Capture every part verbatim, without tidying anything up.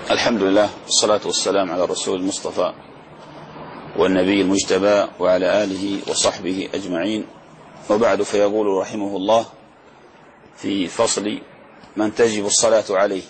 الحمد لله والصلاة والسلام على الرسول المصطفى والنبي المجتبى وعلى آله وصحبه أجمعين، وبعد، فيقول رحمه الله في فصل من تجب الصلاة عليه: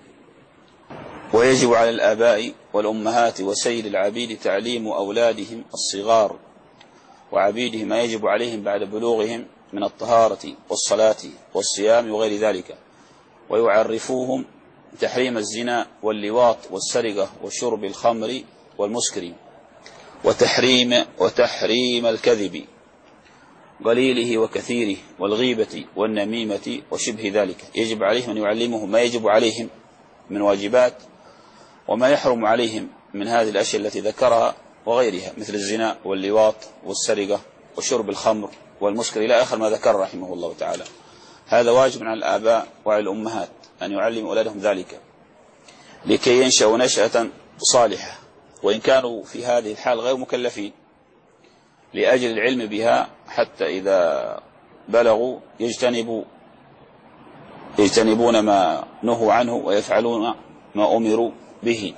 ويجب على الآباء والأمهات وسيد العبيد تعليم أولادهم الصغار وعبيدهم ما يجب عليهم بعد بلوغهم من الطهارة والصلاة والصيام وغير ذلك، ويعرفوهم تحريم الزنا واللواط والسرقة وشرب الخمر والمسكر وتحريم وتحريم الكذب قليله وكثيره والغيبة والنميمة وشبه ذلك. يجب عليهم أن يعلمهم ما يجب عليهم من واجبات وما يحرم عليهم من هذه الأشياء التي ذكرها وغيرها، مثل الزنا واللواط والسرقة وشرب الخمر والمسكر إلى آخر ما ذكر رحمه الله تعالى. هذا واجب على الآباء وعلى الأمهات أن يعلموا أولادهم ذلك لكي ينشأوا نشأة صالحة، وإن كانوا في هذه الحال غير مكلفين، لأجل العلم بها حتى إذا بلغوا يجتنبوا يجتنبون ما نهوا عنه ويفعلون ما أمروا به.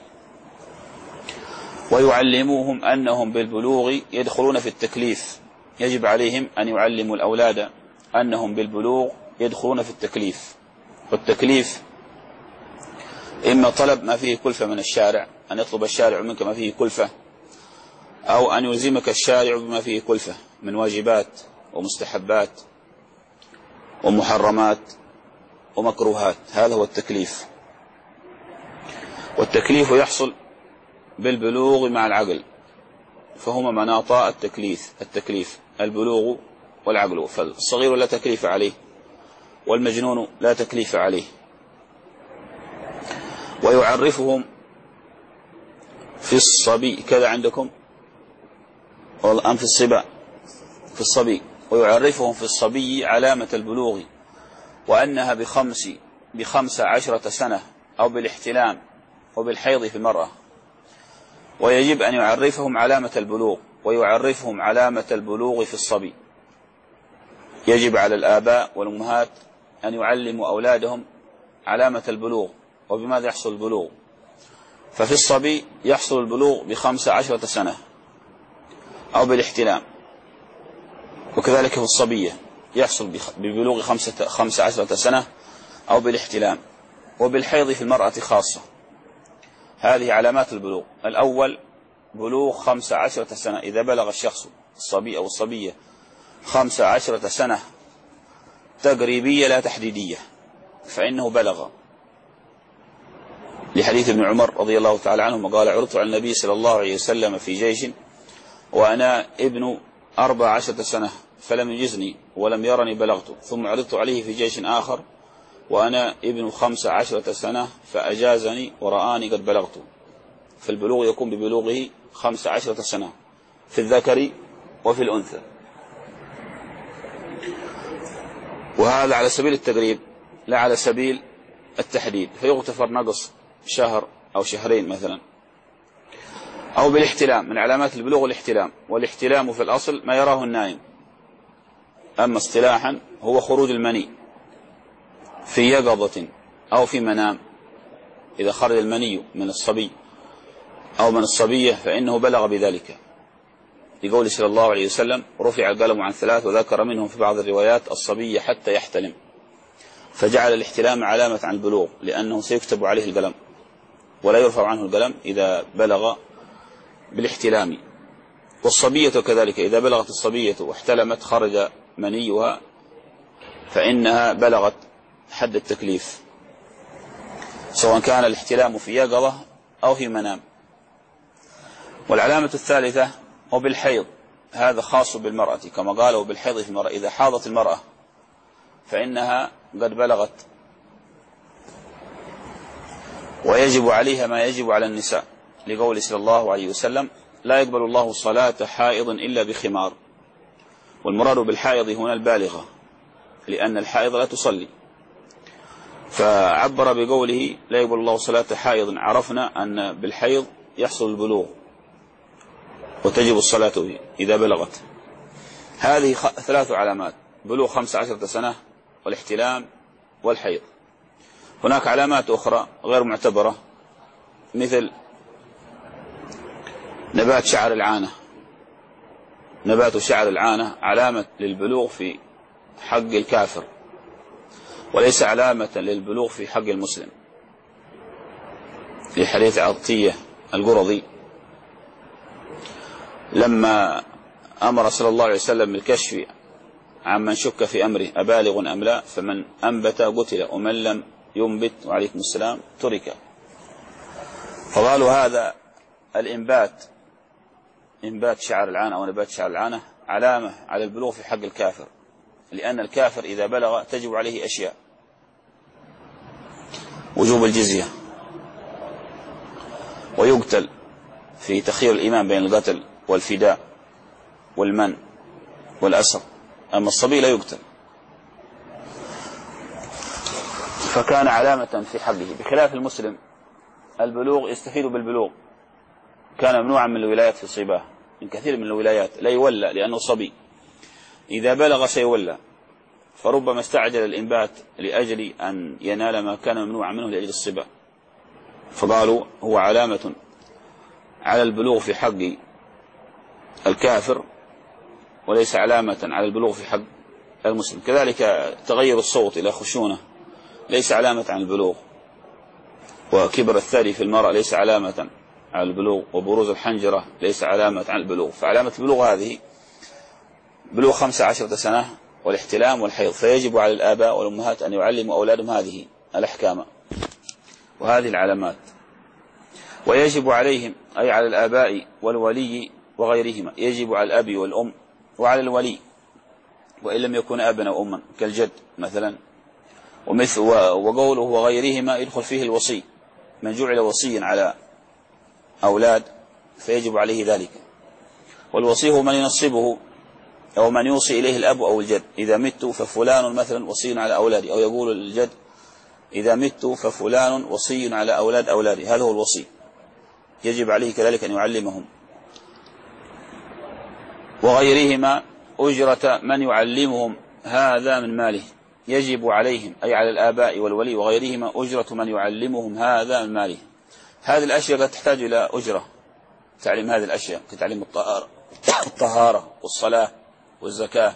ويعلموهم أنهم بالبلوغ يدخلون في التكليف. يجب عليهم أن يعلموا الأولاد أنهم بالبلوغ يدخلون في التكليف. والتكليف إما طلب ما فيه كلفة من الشارع، أن يطلب الشارع منك ما فيه كلفة، أو أن يلزمك الشارع بما فيه كلفة من واجبات ومستحبات ومحرمات ومكروهات. هذا هو التكليف. والتكليف يحصل بالبلوغ مع العقل، فهما مناطا التكليف التكليف البلوغ والعقل. فالصغير لا تكليف عليه، والمجنون لا تكليف عليه. ويعرفهم في الصبي كذا عندكم أم في الصبا في الصبي ويعرفهم في الصبي علامة البلوغ، وأنها بخمس بخمس عشرة سنة، أو بالاحتلام وبالحيض في المرأة. ويجب أن يعرفهم علامة البلوغ، ويعرفهم علامة البلوغ في الصبي. يجب على الآباء والأمهات أن يعلموا أولادهم علامة البلوغ، وبماذا يحصل البلوغ. ففي الصبي يحصل البلوغ بخمس عشرة سنة أو بالاحتلام، وكذلك في الصبية يحصل ببلوغ خمسة خمس عشرة سنة أو بالاحتلام، وبالحيض في المرأة خاصة. هذه علامات البلوغ. الأول بلوغ خمس عشرة سنة، إذا بلغ الشخص الصبي أو الصبية خمس عشرة سنة تقريبية لا تحديدية فإنه بلغ، لحديث ابن عمر رضي الله تعالى عنه قال: عرضت على النبي صلى الله عليه وسلم في جيش وأنا ابن أربع عشرة سنة فلم يجزني ولم يرني بلغت، ثم عرضت عليه في جيش آخر وأنا ابن خمس عشرة سنة فأجازني ورآني قد بلغت. فالبلوغ يكون ببلوغه خمس عشرة سنة في الذكر وفي الأنثى. وهذا على سبيل التقريب لا على سبيل التحديد، فيغتفر نقص شهر أو شهرين مثلا. أو بالاحتلام، من علامات البلوغ الاحتلام، والاحتلام في الأصل ما يراه النائم، أما اصطلاحا هو خروج المني في يقظة أو في منام. إذا خرج المني من الصبي أو من الصبية فإنه بلغ بذلك، لقول صلى الله عليه وسلم: رفع القلم عن ثلاث، وذكر منهم في بعض الروايات الصبي حتى يحتلم، فجعل الاحتلام علامة عن البلوغ، لأنه سيكتب عليه القلم ولا يرفع عنه القلم إذا بلغ بالاحتلام. والصبية كذلك، إذا بلغت الصبية واحتلمت خرج منيها فإنها بلغت حد التكليف، سواء كان الاحتلام في يقظة أو في منام. والعلامة الثالثة وبالحيض، هذا خاص بالمرأة كما قالوا بالحيض في المرأة. إذا حاضت المرأة فإنها قد بلغت، ويجب عليها ما يجب على النساء، لقول صلى الله عليه وسلم: لا يقبل الله صلاة حائض إلا بخمار. والمراد بالحائض هنا البالغة، لأن الحائض لا تصلي، فعبر بقوله لا يقبل الله صلاة حائض. عرفنا أن بالحيض يحصل البلوغ وتجب الصلاة به إذا بلغت. هذه ثلاث علامات: بلوغ خمس عشرة سنة والاحتلام والحيض. هناك علامات أخرى غير معتبرة مثل نبات شعر العانة. نبات شعر العانة علامة للبلوغ في حق الكافر، وليس علامة للبلوغ في حق المسلم، في حديث عطية القرظي لما أمر صلى الله عليه وسلم بالكشف عمن شك في أمره أبالغ أم لا، فمن أنبت قتل ومن لم ينبت وعليكم السلام ترك. فقالوا هذا الإنبات، إنبات شعر العانة أو نبات شعر العانة، علامة على البلوغ في حق الكافر، لأن الكافر إذا بلغ تجب عليه أشياء: وجوب الجزية، ويقتل في تخيير الإمام بين القتل والفداء والمن والأسر، أما الصبي لا يقتل. فكان علامة في حقه، بخلاف المسلم البلوغ يستفيد بالبلوغ، كان ممنوعا من الولايات في صباه، من كثير من الولايات لا يولى لأنه صبي، إذا بلغ سيولى، فربما استعجل الإنبات لأجل أن ينال ما كان ممنوعا منه لأجل الصبا. فقالوا هو علامة على البلوغ في حق الكافر، وليس علامة على البلوغ في حق المسلم. كذلك تغير الصوت إلى خشونة ليس علامة عن البلوغ، وكبر الثدي في المرأة ليس علامة على البلوغ، وبروز الحنجرة ليس علامة عن البلوغ. فعلامة البلوغ هذه بلوغ خمس عشرة سنة والاحتلام والحيض، فيجب على الآباء والأمهات أن يعلموا أولادهم هذه الأحكام وهذه العلامات. ويجب عليهم أي على الآباء والولي وغيرهما، يجب على الأب والأم وعلى الولي وإن لم يكن أبا أو أما كالجد مثلا. ومثل وقوله وغيرهما يدخل فيه الوصي، من جعل وصيا على أولاد فيجب عليه ذلك. والوصي هو من ينصبه أو من يوصي إليه الأب أو الجد، إذا مت ففلان مثلا وصي على أولادي، أو يقول الجد إذا مت ففلان وصي على أولاد أولادي، هذا هو الوصي، يجب عليه كذلك أن يعلمهم. وغيرهما أجرة من يعلمهم هذا من ماله، يجب عليهم أي على الآباء والولي وغيرهما أجرة من يعلمهم هذا من ماله. هذه الأشياء قد تحتاج إلى أجرة، تعليم هذه الأشياء كتعليم الطهارة الطهارة والصلاة والزكاة.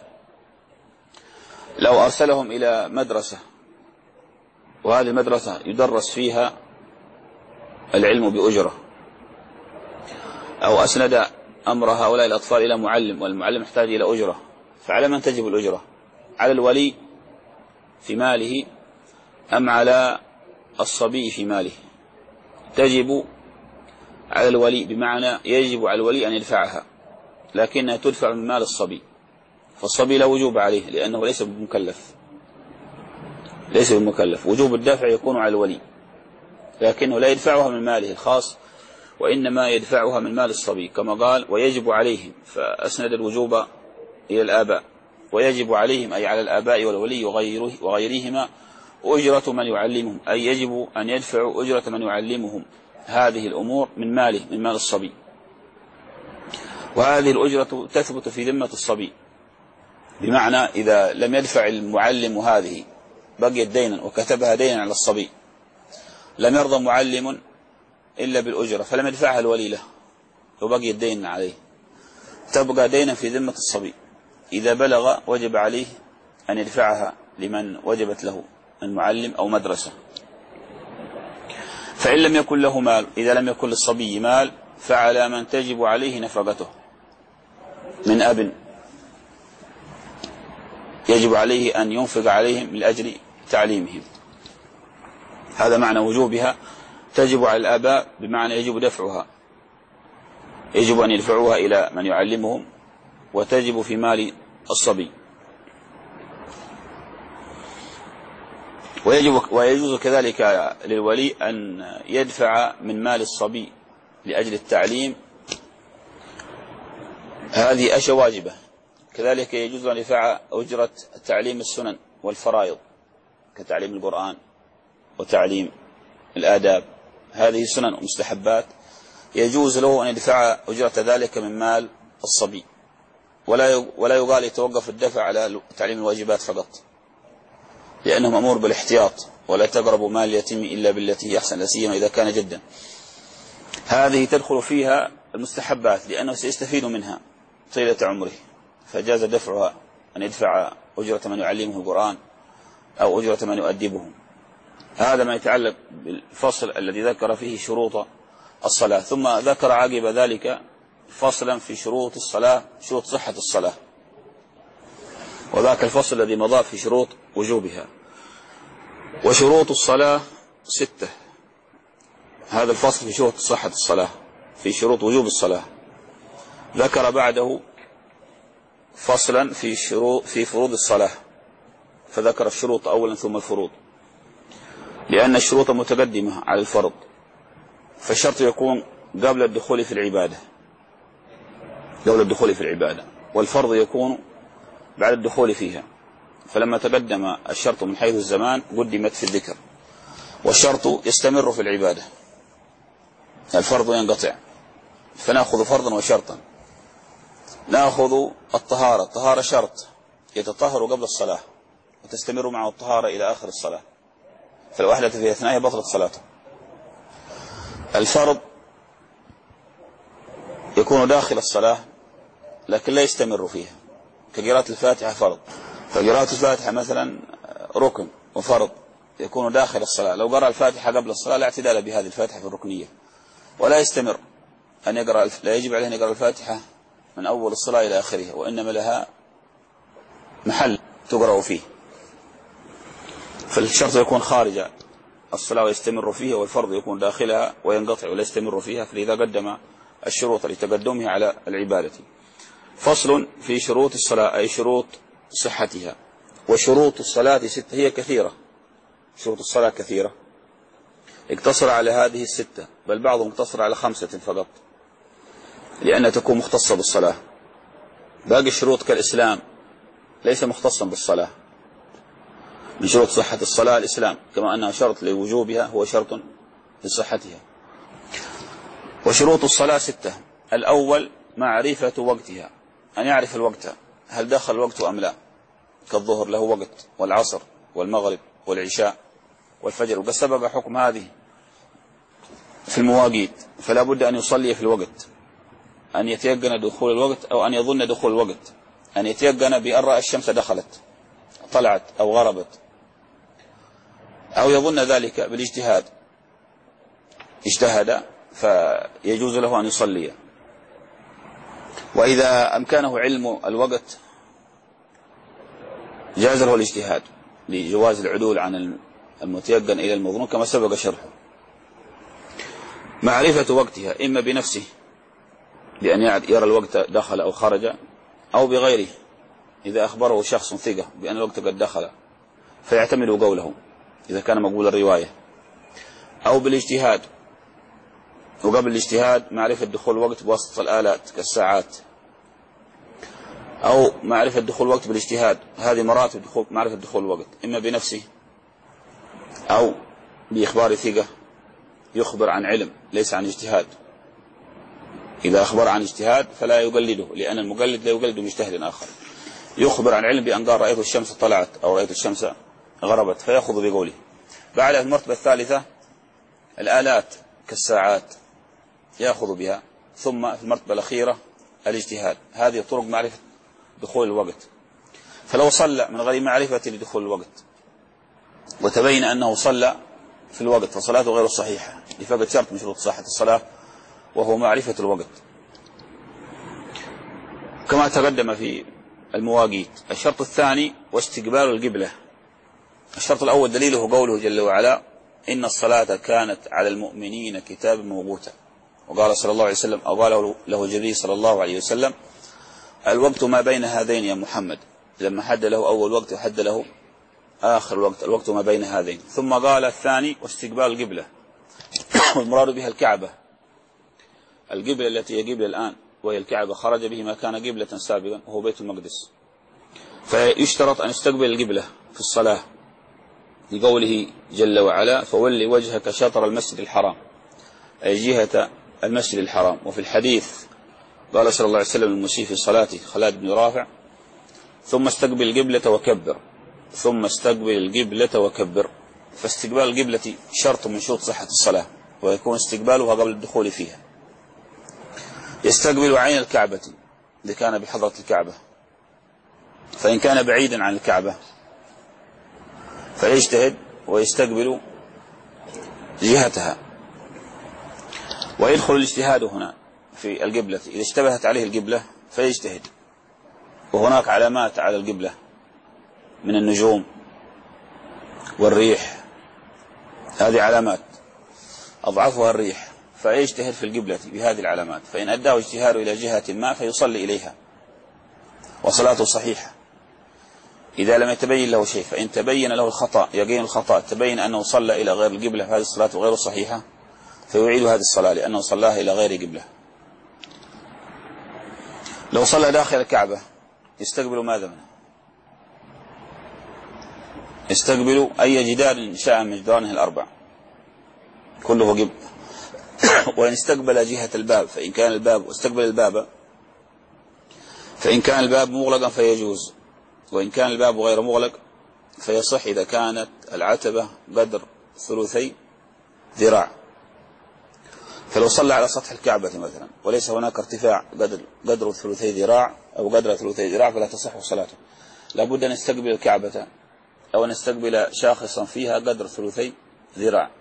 لو أرسلهم إلى مدرسة وهذه المدرسة يدرس فيها العلم بأجرة، أو أسند أمر هؤلاء الأطفال إلى معلم والمعلم يحتاج إلى أجرة، فعلى من تجب الأجرة؟ على الولي في ماله أم على الصبي في ماله؟ تجب على الولي، بمعنى يجب على الولي أن يدفعها، لكنها تدفع من مال الصبي، فالصبي لا وجوب عليه لأنه ليس بمكلف، ليس بمكلف. وجوب الدفع يكون على الولي، لكنه لا يدفعها من ماله الخاص، وإنما يدفعها من مال الصبي، كما قال ويجب عليهم، فأسند الوجوب إلى الآباء. ويجب عليهم أي على الآباء والولي وغيره وغيرهما أجرة من يعلمهم، أي يجب أن يدفعوا أجرة من يعلمهم هذه الأمور من ماله، من مال الصبي. وهذه الأجرة تثبت في ذمة الصبي، بمعنى إذا لم يدفع المعلم هذه بقيت دينا وكتبها دينا على الصبي، لم يرضى معلم إلا بالأجرة فلم يدفعها الولي له وبقيت دينا عليه، تبقى دينا في ذمة الصبي. إذا بلغ وجب عليه أن يدفعها لمن وجبت له المعلم أو مدرسة. فإن لم يكن له مال، إذا لم يكن للصبي مال، فعلى من تجب عليه نفقته من أب، يجب عليه أن ينفق عليهم من أجل تعليمهم. هذا معنى وجوبها، تجب على الآباء بمعنى يجب دفعها، يجب أن يدفعوها إلى من يعلمهم، وتجب في مال الصبي. ويجب ويجوز كذلك للولي أن يدفع من مال الصبي لأجل التعليم، هذه أشياء واجبة. كذلك يجوز أن يدفع أجرة تعليم السنن والفرائض كتعليم القرآن وتعليم الآداب، هذه سنن ومستحبات، يجوز له أن يدفع أجرة ذلك من مال الصبي، ولا ولا يقال يتوقف الدفع على تعليم الواجبات فقط، لأنه مأمور بالاحتياط، ولا تقربوا مال اليتيم إلا بالتي هي أحسن، لا سيما إذا كان جدا. هذه تدخل فيها المستحبات لأنه سيستفيد منها طيلة عمره، فجاز دفعها، أن يدفع أجرة من يعلمه القرآن أو أجرة من يؤدبه. هذا ما يتعلق بالفصل الذي ذكر فيه شروط الصلاة. ثم ذكر عقب ذلك فصلا في شروط الصلاة، شروط صحة الصلاة، وذاك الفصل الذي مضى في شروط وجوبها. وشروط الصلاة ستة. هذا الفصل في شروط صحة الصلاة، في شروط وجوب الصلاة. ذكر بعده فصلا في شروط في فروض الصلاة، فذكر الشروط أولا ثم الفروض، لأن الشروط متقدمة على الفرض، فالشرط يكون قبل الدخول في العبادة قبل الدخول في العبادة والفرض يكون بعد الدخول فيها. فلما تقدم الشرط من حيث الزمان قدمت في الذكر، والشرط يستمر في العبادة، الفرض ينقطع. فنأخذ فرضا وشرطا. نأخذ الطهارة. الطهارة شرط يتطهر قبل الصلاة وتستمر معه الطهارة إلى آخر الصلاة، فلو أحدث في أثنائها بطلت صلاته. الفرض يكون داخل الصلاة لكن لا يستمر فيها، كقراءة الفاتحة فرض، فقراءة الفاتحة مثلا ركن وفرض يكون داخل الصلاة. لو قرأ الفاتحة قبل الصلاة لا اعتدال بهذه الفاتحة في الركنية، ولا يستمر أن يقرأ، لا يجب عليه أن يقرأ الفاتحة من أول الصلاة إلى آخرها، وإنما لها محل تقرأ فيه. فالشرط يكون خارج الصلاة ويستمر فيها، والفرض يكون داخلها وينقطع ولا يستمر فيها، فلذا قدم الشروط لتقدمها على العبادة. فصل في شروط الصلاة، أي شروط صحتها. وشروط الصلاة ستة، هي كثيرة، شروط الصلاة كثيرة، اقتصر على هذه الستة، بل بعضهم اقتصر على خمسة فقط لأنها تكون مختصة بالصلاة. باقي الشروط كالإسلام ليس مختصا بالصلاة. من شروط صحة الصلاة الإسلام، كما أنها شرط لوجوبها هو شرط لصحتها. وشروط الصلاة ستة. الأول معرفة وقتها، أن يعرف الوقت، هل دخل الوقت أم لا، كالظهر له وقت، والعصر والمغرب والعشاء والفجر، وقد سبق حكم هذه في المواقيت، فلا بد أن يصلي في الوقت، أن يتيقن دخول الوقت أو أن يظن دخول الوقت، أن يتيقن بأن رأى الشمس دخلت طلعت أو غربت، أو يظن ذلك بالاجتهاد، اجتهد فيجوز له أن يصلي. وإذا أمكنه علم الوقت جاز له الاجتهاد لجواز العدول عن المتيقن إلى المظنون كما سبق شرحه. معرفة وقتها إما بنفسه بأن يرى الوقت دخل أو خرج، أو بغيره إذا أخبره شخص ثقة بأن الوقت قد دخل فيعتمد قوله إذا كان مقبول الرواية، أو بالاجتهاد. وقبل الاجتهاد معرفة دخول الوقت بواسطة الآلات كالساعات، أو معرفة دخول الوقت بالاجتهاد. هذه مراتب دخول معرفة دخول الوقت، إما بنفسه أو بإخبار ثقة يخبر عن علم ليس عن اجتهاد. إذا أخبر عن اجتهاد فلا يقلده، لأن المقلد لا يقلد مجتهد آخر. يخبر عن علم بأن قال رأيت الشمس طلعت أو رأيت الشمس غربت فيأخذ بقوله. بعد المرتبة الثالثة الآلات كالساعات يأخذ بها. ثم في المرتبة الأخيرة الاجتهاد. هذه طرق معرفة دخول الوقت. فلو صلى من غير معرفة لدخول الوقت وتبين أنه صلى في الوقت فصلاته غير صحيحة لفقد شرط من شروط صحة الصلاة وهو معرفة الوقت، كما تقدم في المواقيت. الشرط الثاني واستقبال القبلة. الشرط الأول دليله قوله جل وعلا إن الصلاة كانت على المؤمنين كتابا موقوتا، وقال صلى الله عليه وسلم أو قال له جبريل صلى الله عليه وسلم الوقت ما بين هذين يا محمد، لما حد له أول وقت وحد له آخر الوقت، الوقت ما بين هذين. ثم قال الثاني واستقبال القبلة، والمراد بها الكعبة، القبلة التي هي قبلة الآن وهي الكعبة، خرج به ما كان قبلة سابقا وهو بيت المقدس. فيشترط أن يستقبل القبلة في الصلاة لقوله جل وعلا فولي وجهك شطر المسجد الحرام، أي جهة المسجد الحرام. وفي الحديث قال صلى الله عليه وسلم المسيء في صلاته خالد بن رافع ثم استقبل القبلة وكبر، ثم استقبل القبلة وكبر. فاستقبال القبلة شرط من شروط صحة الصلاة، ويكون استقبالها قبل الدخول فيها. يستقبل عين الكعبة إذا كان بحضرة الكعبة، فإن كان بعيدا عن الكعبة فيجتهد ويستقبل جهتها. ويدخل الاجتهاد هنا في القبلة إذا اشتبهت عليه القبلة فيجتهد، وهناك علامات على القبلة من النجوم والريح، هذه علامات أضعفها الريح، فيجتهد في القبلة بهذه العلامات، فإن أداه اجتهاد إلى جهة ما فيصلي إليها وصلاته صحيحة إذا لم يتبين له شيء. فإن تبين له الخطأ، يقين الخطأ، تبين أنه صلى إلى غير القبلة فهذه الصلاة غير صحيحة، فيعيد هذه الصلاة لأنه صلاها إلى غير قبلة. لو صلى داخل الكعبة يستقبل ماذا منه؟ يستقبل أي جدار شاء من جدرانه الأربع كله قبل. وإن استقبل جهة الباب فإن كان الباب واستقبل الباب فإن كان الباب مغلقا فيجوز، وإن كان الباب غير مغلق فيصح إذا كانت العتبة قدر ثلثي ذراع. فلو صلى على سطح الكعبة مثلا وليس هناك ارتفاع قدر قدر ثلثي ذراع أو قدر ثلثي ذراع فلا تصح صلاته، لابد أن نستقبل الكعبة أو نستقبل شاخصا فيها قدر ثلثي ذراع.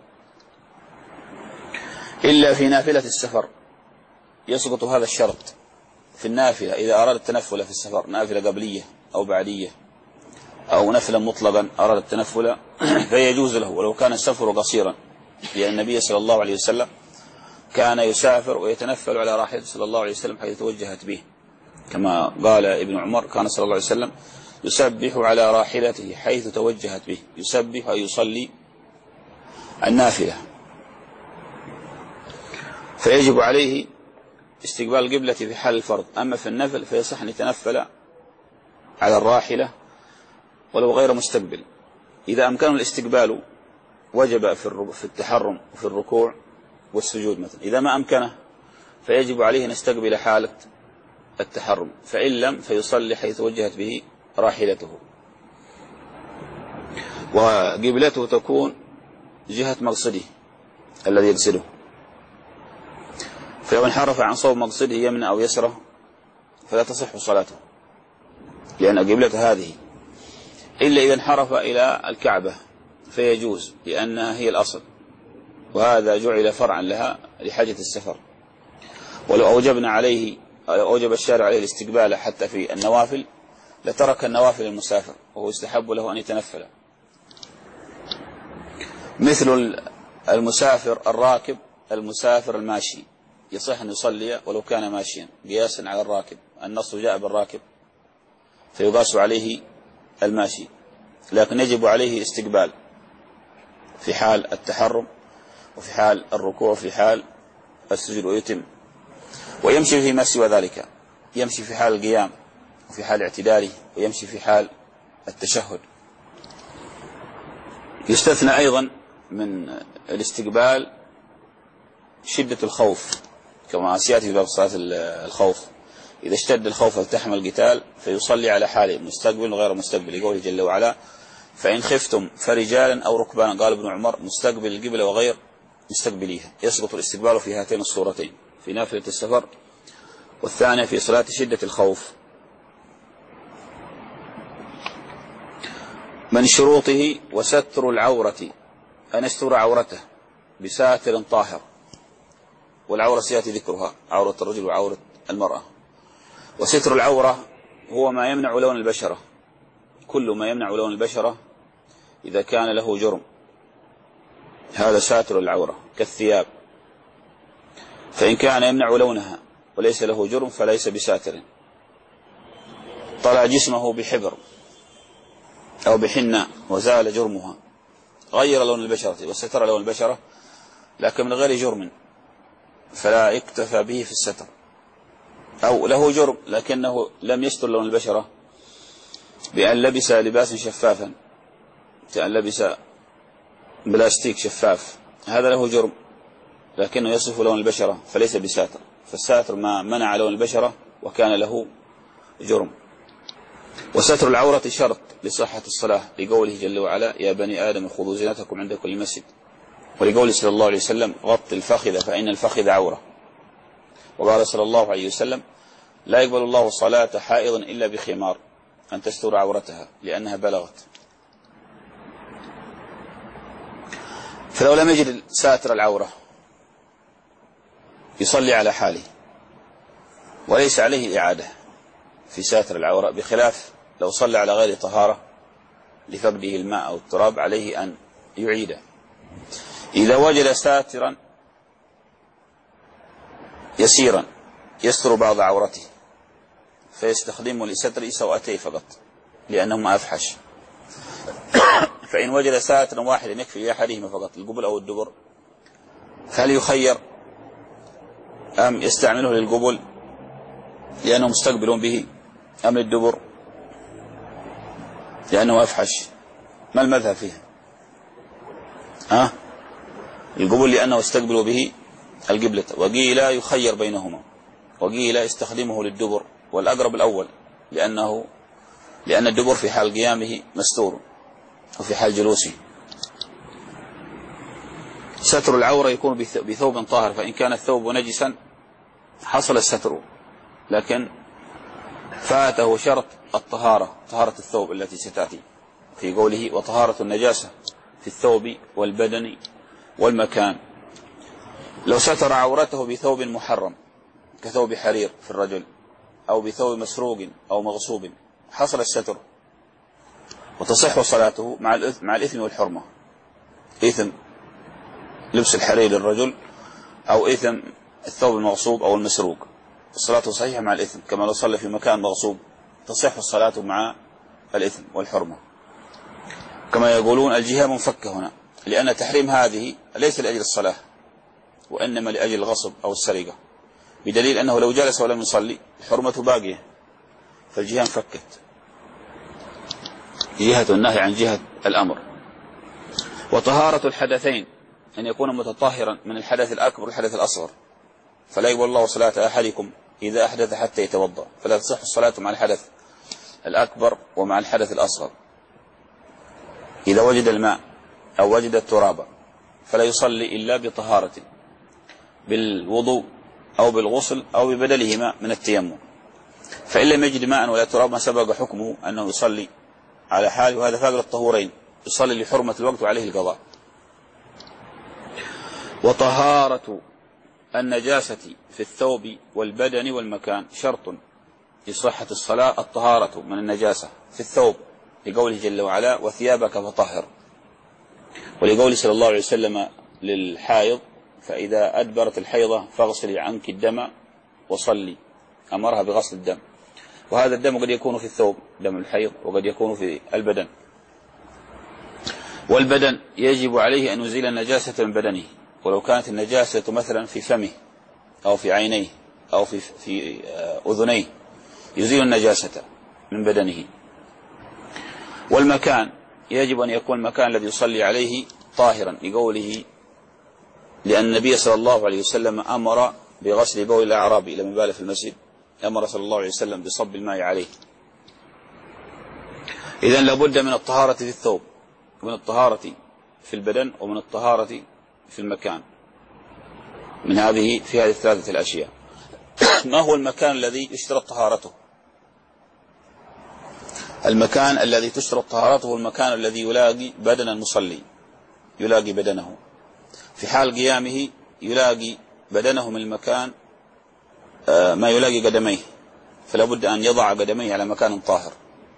إلا في نافلة السفر يسقط هذا الشرط. في النافلة إذا أراد التنفل في السفر، نافلة قبلية أو بعدية أو نفلا مطلقا أراد التنفل فيجوز له ولو كان السفر قصيرا، لأن النبي صلى الله عليه وسلم كان يسافر ويتنفل على راحلته صلى الله عليه وسلم حيث توجهت به، كما قال ابن عمر كان صلى الله عليه وسلم يسبح على راحلته حيث توجهت به، يسبح ويصلي النافلة. فيجب عليه استقبال القبلة في حال الفرض، أما في النفل فيصح أن يتنفل على الراحلة ولو غير مستقبل. إذا أمكنه الاستقبال وجب في التحرم وفي الركوع والسجود مثلا. إذا ما أمكنه فيجب عليه أن يستقبل حالة التحرم، فإن لم فيصلي حيث وجهت به راحلته، وقبلته تكون جهة مقصده الذي يقصده. فلو انحرف عن صوب مقصده يمنى أو يسره فلا تصح صلاته، لأن قبلته هذه، إلا إذا انحرف إلى الكعبة فيجوز لأنها هي الأصل، وهذا جعل فرعا لها لحاجة السفر. ولو أوجبنا عليه أو أوجب الشارع عليه الاستقبال حتى في النوافل لترك النوافل المسافر، وهو يستحب له أن يتنفل. مثل المسافر الراكب، المسافر الماشي يصح أن يصلي ولو كان ماشيا قياسا على الراكب، النص جاء بالراكب فيقاس عليه الماشي، لكن يجب عليه استقبال في حال التحرم وفي حال الركوع وفي حال السجود ويتم. ويمشي فيما سوى ذلك، يمشي في حال القيام وفي حال اعتداله ويمشي في حال التشهد. يستثنى أيضا من الاستقبال شدة الخوف، كما سيأتي في باب صلاة الخوف، إذا اشتد الخوف التحم القتال فيصلي على حاله مستقبل وغير مستقبل، يقول جل وعلا فإن خفتم فرجالا أو ركبانا، قال ابن عمر مستقبل القبلة وغير مستقبليها. يسقط الاستقبال في هاتين الصورتين، في نافلة السفر والثانية في صلاة شدة الخوف. من شروطه وستر العورة، أن يستر عورته بساتر طاهر، والعورة سيأتي ذكرها، عورة الرجل وعورة المرأة. وستر العورة هو ما يمنع لون البشرة، كل ما يمنع لون البشرة إذا كان له جرم هذا ساتر العورة، كالثياب، فإن كان يمنع لونها وليس له جرم فليس بساتر. طلع جسمه بحبر أو بحناء وزال جرمها، غير لون البشرة وستر لون البشرة لكن من غير جرم فلا يكتفى به في الستر. أو له جرم لكنه لم يستر لون البشرة بأن لبس لباسا شفافا، كأن لبس بلاستيك شفاف، هذا له جرم لكنه يصف لون البشرة فليس بساتر. فالساتر ما منع لون البشرة وكان له جرم. وستر العورة شرط لصحة الصلاة، لقوله جل وعلا يا بني آدم خذوا زينتكم عند كل مسجد، ولقوله صلى الله عليه وسلم غط الفخذ فإن الفخذ عورة. وقال صلى الله عليه وسلم لا يقبل الله صلاة حائض إلا بخمار أن تستر عورتها لأنها بلغت. فلو لم يجد ساتر العورة يصلي على حاله وليس عليه إعادة في ساتر العورة، بخلاف لو صلى على غير طهارة لفقده الماء أو التراب عليه أن يعيده. إذا وجد ساترا يسيرا يستر بعض عورته فيستخدمه لستر سوءته فقط لأنهما أفحش. فإن وجد ساترا واحدا يكفي لأحدهما فقط القبل أو الدبر فهل يخير أم يستعمله للقبل لأنه مستقبل به أم للدبر لأنه أفحش؟ ما المذهب فيها؟ ها؟ القبل لأنه استقبل به القبلة، وقيل يخير بينهما، وقيل يستخدمه للدبر، والأقرب الأول لأنه لأن الدبر في حال قيامه مستور وفي حال جلوسه. ستر العورة يكون بثوب طاهر، فإن كان الثوب نجسا حصل الستر، لكن فاته شرط الطهارة، طهارة الثوب التي ستأتي في قوله وطهارة النجاسة في الثوب والبدن والمكان. لو ستر عورته بثوب محرم كثوب حرير في الرجل أو بثوب مسروق أو مغصوب حصل الستر وتصح صلاته مع الإثم, مع الإثم والحرمة، إثم لبس الحرير للرجل أو إثم الثوب المغصوب أو المسروق، الصلاة صحيحة مع الإثم، كما لو صلى في مكان مغصوب تصح الصلاة مع الإثم والحرمة. كما يقولون الجهة منفكة هنا، لأن تحريم هذه ليس لأجل الصلاة وإنما لأجل الغصب أو السرقة، بدليل أنه لو جلس ولم يصلي الحرمة باقية، فالجهة انفكت، جهة النهي عن جهة الأمر. وطهارة الحدثين أن يكون متطهرا من الحدث الأكبر والحدث الأصغر، فلا يقبل الله صلاة أحدكم إذا أحدث حتى يتوضأ، فلا تصح الصلاة مع الحدث الأكبر ومع الحدث الأصغر. إذا وجد الماء أو وجد التراب فلا يصلي إلا بطهارة بالوضوء أو بالغسل أو ببدلهما من التيمم. فإن لم يجد ماء ولا تراب ما سبق حكمه أنه يصلي على حال، وهذا فاقد الطهورين، يصلي لحرمة الوقت وعليه القضاء. وطهارة النجاسة في الثوب والبدن والمكان شرط لصحة الصلاة الطهارة من النجاسة في الثوب، لقوله جل وعلا وثيابك فطهر، ولقوله صلى الله عليه وسلم للحائض فإذا أدبرت الحيضة فاغسلي عنك الدم وصلي، أمرها بغسل الدم. وهذا الدم قد يكون في الثوب دم الحيض وقد يكون في البدن، والبدن يجب عليه أن يزيل النجاسة من بدنه، ولو كانت النجاسة مثلا في فمه أو في عينيه أو في, في أذنيه يزيل النجاسة من بدنه. والمكان يجب أن يكون المكان الذي يصلي عليه طاهرا، لقوله لأن النبي صلى الله عليه وسلم أمر بغسل بول الأعرابي لما بال في المسجد، أمر صلى الله عليه وسلم بصب الماء عليه. إذن لابد من الطهارة في الثوب ومن الطهارة في البدن ومن الطهارة في المكان، من هذه في هذه الثلاثة الأشياء. ما هو المكان الذي يشترط طهارته؟ المكان الذي تشترط طهارته المكان الذي يلاقي بدن المصلي، يلاقي بدنه في حال قيامه، يلاقي بدنه من المكان ما يلاقي قدميه، فلا بد أن يضع قدميه على مكان طاهر.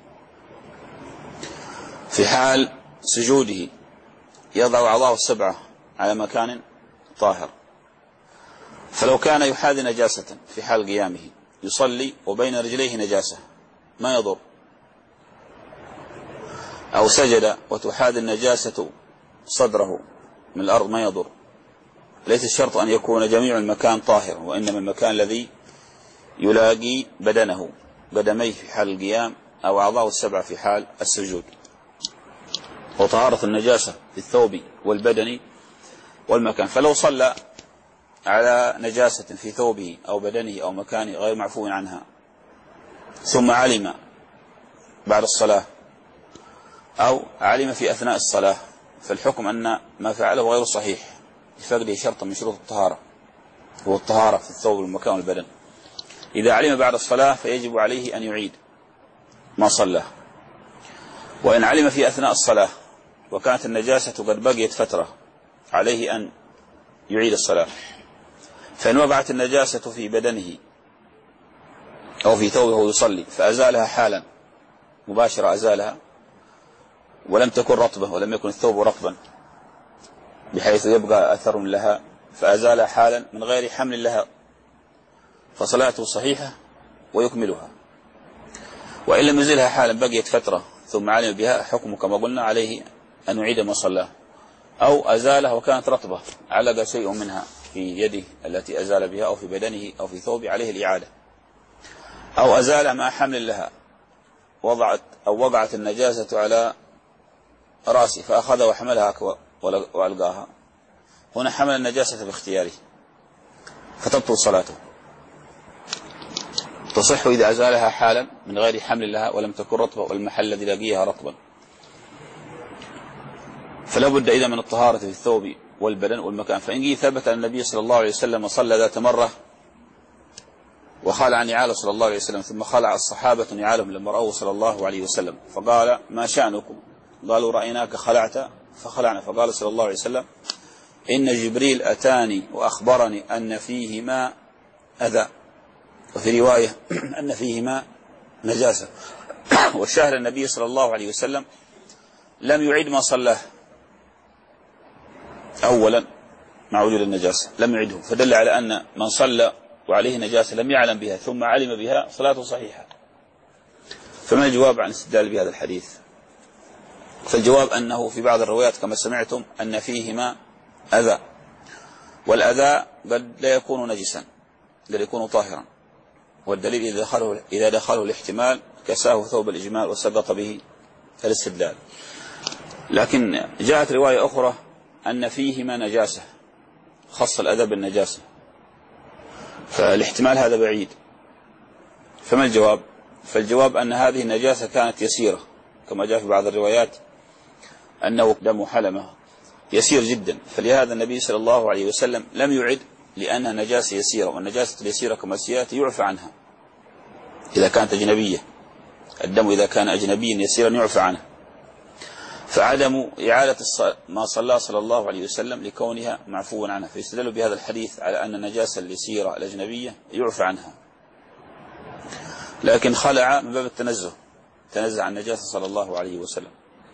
في حال سجوده يضع أعضاءه السبعة على مكان طاهر. فلو كان يحاذي نجاسة في حال قيامه يصلي وبين رجليه نجاسة ما يضر، أو سجد وتحاذي النجاسة صدره من الأرض ما يضر. ليس الشرط أن يكون جميع المكان طاهر، وإنما المكان الذي يلاقي بدنه قدميه في حال القيام أو أعضاءه السبعة في حال السجود. وطهارة النجاسة في الثوب والبدن والمكان، فلو صلى على نجاسة في ثوبه أو بدنه أو مكانه غير معفو عنها ثم علم بعد الصلاة أو علم في أثناء الصلاة فالحكم أن ما فعله غير صحيح لفقده شرط من شروط الطهارة، هو الطهارة في الثوب والمكان والبدن. إذا علم بعد الصلاة فيجب عليه أن يعيد ما صلاه. وإن علم في أثناء الصلاة وكانت النجاسة قد بقيت فترة عليه أن يعيد الصلاة. فإن وقعت النجاسة في بدنه أو في ثوبه وهو يصلي فأزالها حالا مباشرة، أزالها ولم تكن رطبة ولم يكن الثوب رطبا بحيث يبقى أثر لها، فأزالها حالا من غير حمل لها، فصلاته صحيحة ويكملها. وإن لم يزلها حالا بقيت فترة ثم علم بها، حكم كما قلنا عليه أن يعيد ما صلاه. أو أزالها وكانت رطبة، علق شيء منها في يده التي أزال بها أو في بدنه أو في ثوبه، عليه الإعادة. أو أزال مع حمل لها، وضعت أو وقعت النجاسة على رأسه فأخذها وحملها وألقاها، هنا حمل النجاسة باختياره فتبطل صلاته. تصح إذا أزالها حالا من غير حمل لها ولم تكن رطبة والمحل الذي لقيها رطبا. فلا بد إذا من الطهارة في الثوب والبدن والمكان. فإن ثبت أن النبي صلى الله عليه وسلم صلى ذات مرة وخلع نعاله صلى الله عليه وسلم، ثم خلع الصحابة نعالهم لما رأوه صلى الله عليه وسلم فقال ما شأنكم؟ قالوا رأيناك خلعت فخلعنا. فقال صلى الله عليه وسلم إن جبريل أتاني وأخبرني أن فيهما أذى، وفي رواية أن فيهما نجاسة. والشاهد النبي صلى الله عليه وسلم لم يعيد ما صلاه أولا مع وجود النجاسة، لم يعده، فدل على أن من صلى وعليه نجاسة لم يعلم بها ثم علم بها صلاته صحيحة. فما الجواب عن الاستدلال بهذا الحديث؟ فالجواب أنه في بعض الروايات كما سمعتم أن فيهما أذى، والأذى قد لا يكون نجسا بل يكون طاهرا، والدليل إذا دخله, إذا دخله الاحتمال كساه ثوب الإجمال وسقط به الاستدلال. لكن جاءت رواية أخرى أن فيهما نجاسة، خص الأذى بالنجاسة، فالاحتمال هذا بعيد. فما الجواب؟ فالجواب أن هذه النجاسة كانت يسيرة كما جاء في بعض الروايات أنه دم حلمة يسير جدا، فلهذا النبي صلى الله عليه وسلم لم يعد لأنها نجاسة يسيرة، والنجاسة اليسيرة كما سيأتي يعفى عنها إذا كانت أجنبية. الدم إذا كان أجنبيا يسيرا يعفى عنه، فعدم إعادة ما صلى صلى الله عليه وسلم لكونها معفوا عنها، فيستدل بهذا الحديث على أن النجاسة اليسيرة الأجنبية يعفى عنها. لكن خلع من باب التنزه، تنزه عن النجاسة صلى الله عليه وسلم.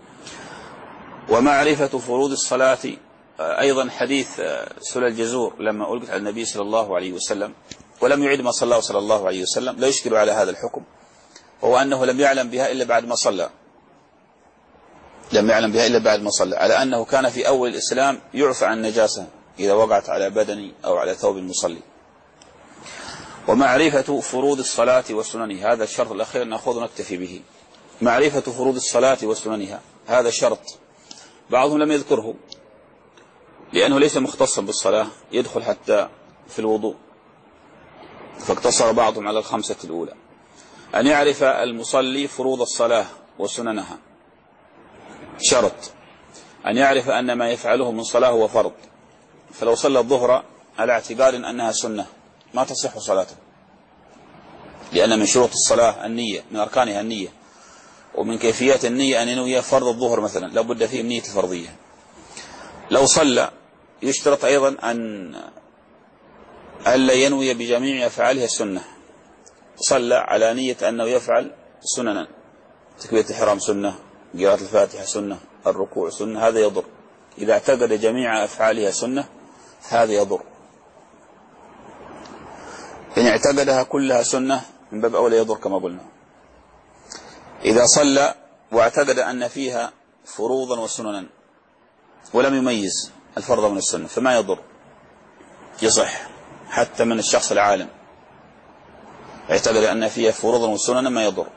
ومعرفة فروض الصلاة أيضا حديث سل الجزور لما ألقت على النبي صلى الله عليه وسلم ولم يعيد ما صلى صلى الله عليه وسلم لا يشكل على هذا الحكم، وهو أنه لم يعلم بها إلا بعد ما صلى، لم يعلم بها إلا بعد ما صلى، على أنه كان في أول الإسلام يعفى عن النجاسة إذا وقعت على بدني أو على ثوب المصلي. ومعرفة فروض الصلاة وسننها، هذا الشرط الأخير نأخذ نكتفي به. معرفة فروض الصلاة وسننها هذا شرط بعضهم لم يذكره لأنه ليس مختصا بالصلاة، يدخل حتى في الوضوء، فاقتصر بعضهم على الخمسة الأولى. أن يعرف المصلي فروض الصلاة وسننها، شرط أن يعرف أن ما يفعله من صلاة هو فرض، فلو صلى الظهر على اعتقاد أنها سنة ما تصح صلاته، لأن من شروط الصلاة النية، من أركانها النية، ومن كيفيات النية أن ينوي فرض الظهر مثلا لا بد فيه النية الفرضية. لو صلى يشترط أيضا أن ألا ينوي بجميع أفعالها السنة، صلى على نية أنه يفعل سننا، تكبيرة الإحرام سنة، قراءة الفاتحة سنة، الركوع سنة، هذا يضر. إذا اعتقد جميع أفعالها سنة هذا يضر. إن اعتقدها كلها سنة من باب أولى يضر كما قلنا. إذا صلى واعتقد أن فيها فروضا وسننا ولم يميز الفرض من السنة فما يضر، يصح حتى من الشخص العالم اعتقد أن فيها فروضا وسننا ما يضر.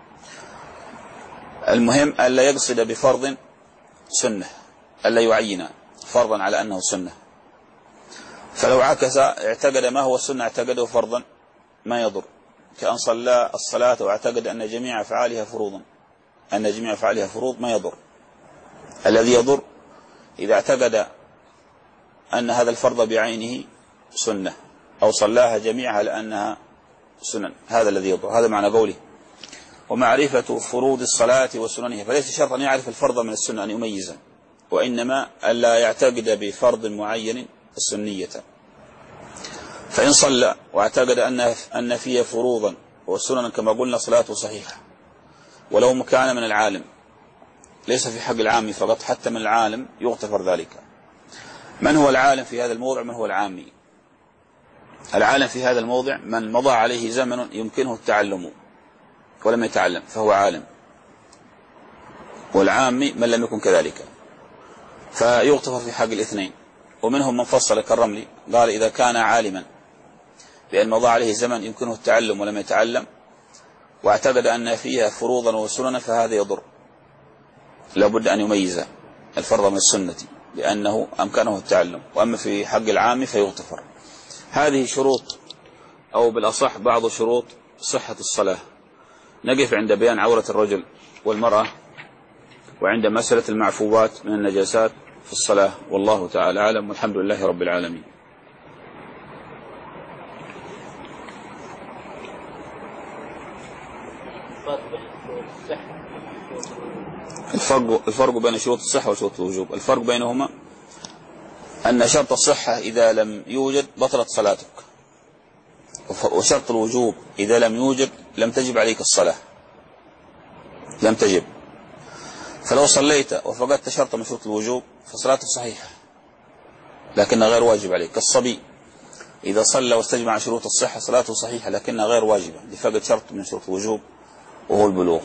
المهم ألا يقصد بفرض سنة، ألا يعين فرضا على أنه سنة، فلو عكس اعتقد ما هو السنة اعتقده فرضا ما يضر، كأن صلى الصلاة واعتقد أن جميع أفعالها فروضا، أن جميع أفعالها فروض ما يضر. الذي يضر أن يعين فرضا على أنه سنة، فيقول صلى الصلاة واعتقد أن جميع أفعالها فروضا، أن جميع أفعالها فروض ما يضر. المهم ألا يقصد بفرض سنة، ألا يعين فرضا على أنه سنة، فلو عكس اعتقد ما هو السنة اعتقده فرضا ما يضر، كأن صلى الصلاة واعتقد أن جميع أفعالها فروضا، أن جميع أفعالها فروض ما يضر. إذا اعتقد أن هذا الفرض بعينه سنة أو صلاها جميعها لأنها سنن، هذا الذي يضر. هذا معنى قوله ومعرفة فروض الصلاة وسننها، فليس شرط أن يعرف الفرض من السنة أن يميزه، وإنما ألا يعتقد بفرض معين السنية. فإن صلى واعتقد أن أن فيه فروضا وسننا كما قلنا صلاته صحيحة، ولو كان من العالم، ليس في حق العامي فقط، حتى من العالم يغتفر ذلك. من هو العالم في هذا الموضع؟ من هو العامي؟ العالم في هذا الموضع من مضى عليه زمن يمكنه التعلم ولم يتعلم فهو عالم، والعامي من لم يكن كذلك، فيغتفر في حق الاثنين. ومنهم من فصل كالرملي قال إذا كان عالما بأن مضى عليه زمن يمكنه التعلم ولم يتعلم واعتقد أن فيها فروضا وسننا فهذا يضر، لابد أن يميز الفرض من السنة لأنه أمكنه التعلم. وأما في حق العام فيغتفر. هذه شروط أو بالأصح بعض شروط صحة الصلاة. نقف عند بيان عورة الرجل والمرأة وعند مسألة المعفوات من النجاسات في الصلاة، والله تعالى أعلم، والحمد لله رب العالمين. الفرق الفرق بين شروط الصحة وشروط الوجوب، الفرق بينهما أن شرط الصحة إذا لم يوجد بطلت صلاتك، وشرط الوجوب إذا لم يوجد لم تجب عليك الصلاة، لم تجب. فلو صليت وفقدت شرط من شروط الوجوب فصلاته صحيحة لكنها غير واجب عليك. كالصبي إذا صلى واستجمع شروط الصحة صلاته صحيحة لكنها غير واجبة لفقد شرط من شروط الوجوب وهو البلوغ.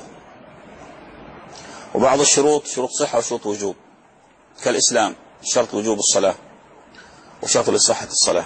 وبعض الشروط شروط صحة وشروط وجوب كالإسلام شرط وجوب الصلاة وشرط لصحة الصلاة.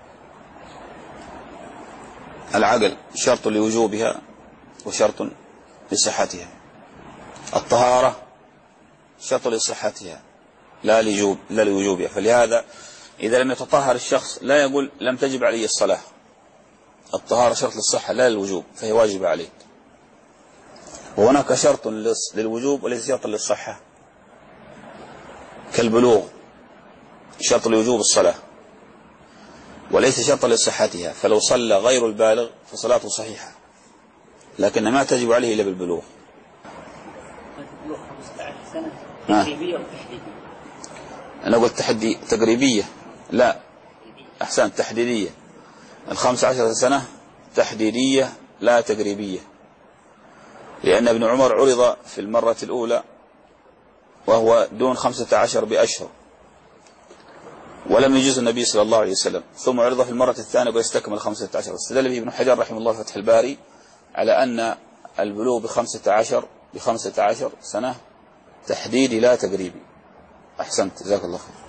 العقل شرط لوجوبها وشرط لصحتها. الطهارة شرط لصحتها لا لجوب لا لوجوبها. فلهذا إذا لم يتطهر الشخص لا يقول لم تجب عليه الصلاة. الطهارة شرط للصحة لا للوجوب فهي واجبة عليك. وهناك شرط للوجوب وليس شرط للصحة كالبلوغ شرط لوجوب الصلاة وليس شرط لصحتها، فلو صلى غير البالغ فصلاته صحيحة لكن ما تجب عليه إلا بالبلوغ. تقريبية وتحديدية. أنا قلت تحدي تقريبية لا أحسن تحديدية. الخمس عشرة سنة تحديدية لا تقريبية، لأن ابن عمر عرض في المرة الأولى وهو دون خمسة عشر بأشهر ولم يجوز النبي صلى الله عليه وسلم، ثم عرض في المرة الثانية ويستكمل خمسة عشر. استدل به ابن حجر رحمه الله فتح الباري على أن البلوغ بخمسة عشر بخمسة عشر سنة تحديدي لا تقريبي. أحسنت جزاك الله خير.